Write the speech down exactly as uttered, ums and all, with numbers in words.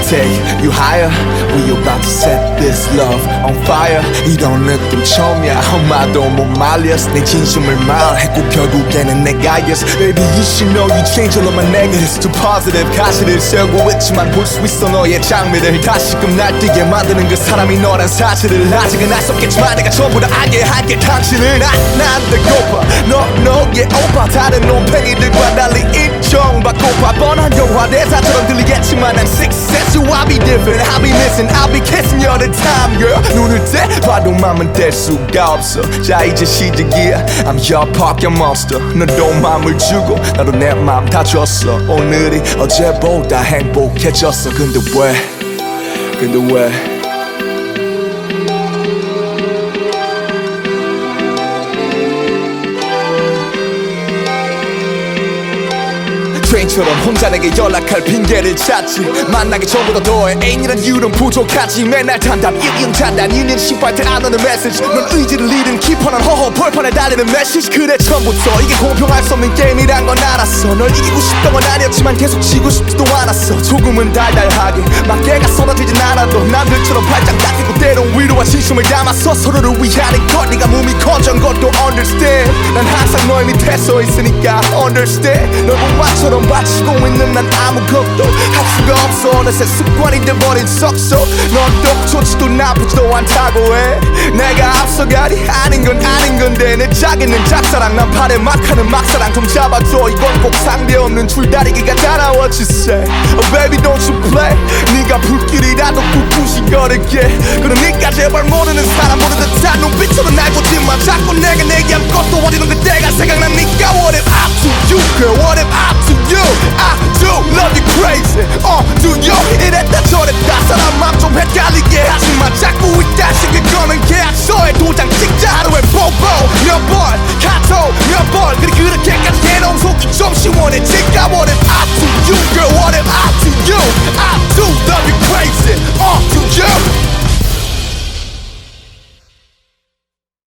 take you higher. We about to set this love on fire. 이런 느낌 처음이야. 엄마도 못 말렸어. 내 진심을 말했고 결국에는 내가 yes. Baby you should know you change all of my negatives to positive. 가시를 세우고 있지만 볼 수 있어 너의 장미를. 다시금 날뛰게 만드는 그 사람이 너란 사실을. 아직은 알 수 없겠지만 내가 전부 다 알게 할게. 당신은 아, 난 배고파. 너 너의 오빠. 다른 놈팽이들과 달리 인정받고파. 뻔한 영화 대사처럼 들리겠지만 I'm successful. I'll be different, I'll be missing, I'll be kissing you all the time girl. 눈을 떼봐도 맘은 뗄 수가 없어. 자 이제 시작이야. I'm your pocket monster. 너도 맘을 주고 나도 내 맘 다 줬어. 오늘이 어제보다 행복해졌어. 근데 왜 근데 왜 트레인처럼 혼자 내게 연락할 핑계를 찾지. 만나기 전보다 더해 애인이란 이유는 부족하지. 맨날 단답 일용 단단 유년 신발 때 안 오는 메시지. 넌 의지를 잃은 키퍼는 허허 벌판에 달리는 메시지. 그래 처음부터 이게 공평할 수 없는 게임이란 건 알았어. 널 이기고 싶던 건 아니었지만 계속 지고 싶지도 않았어. 조금은 달달하게 막개가 쏟아지진 않아도 남들처럼 발짝 닦이고 때론 위로와 진심을 담아서 서로를 위하는 것. 네가 몸이 커진 것도 understand. 난 항상 너의 밑에 서 있으니까 understand. 널 목마처럼 바치고 있는 난 아무것도 할 수가 없어. 어느새 습관이 돼버린 석소. 넌 또 좋지도 나쁘지도 않다고 해. 내가 앞서가니 아닌 건 아닌 건데. 내 자기는 짝사랑 난 팔에 막하는 막사랑. 좀 잡아줘 이건 꼭 상대없는 줄다리기가 다 what you say. Oh baby don't you play. 네가 불길이라도 꿋꿋이 걸을게. 그러니까 제발 모르는 사람 보는 듯한 눈빛으로 날 보지마. 자꾸 내가 내게 아무것도 어디는 그때가 생각나니까. What if I'm to you girl, what if I'm to you. I do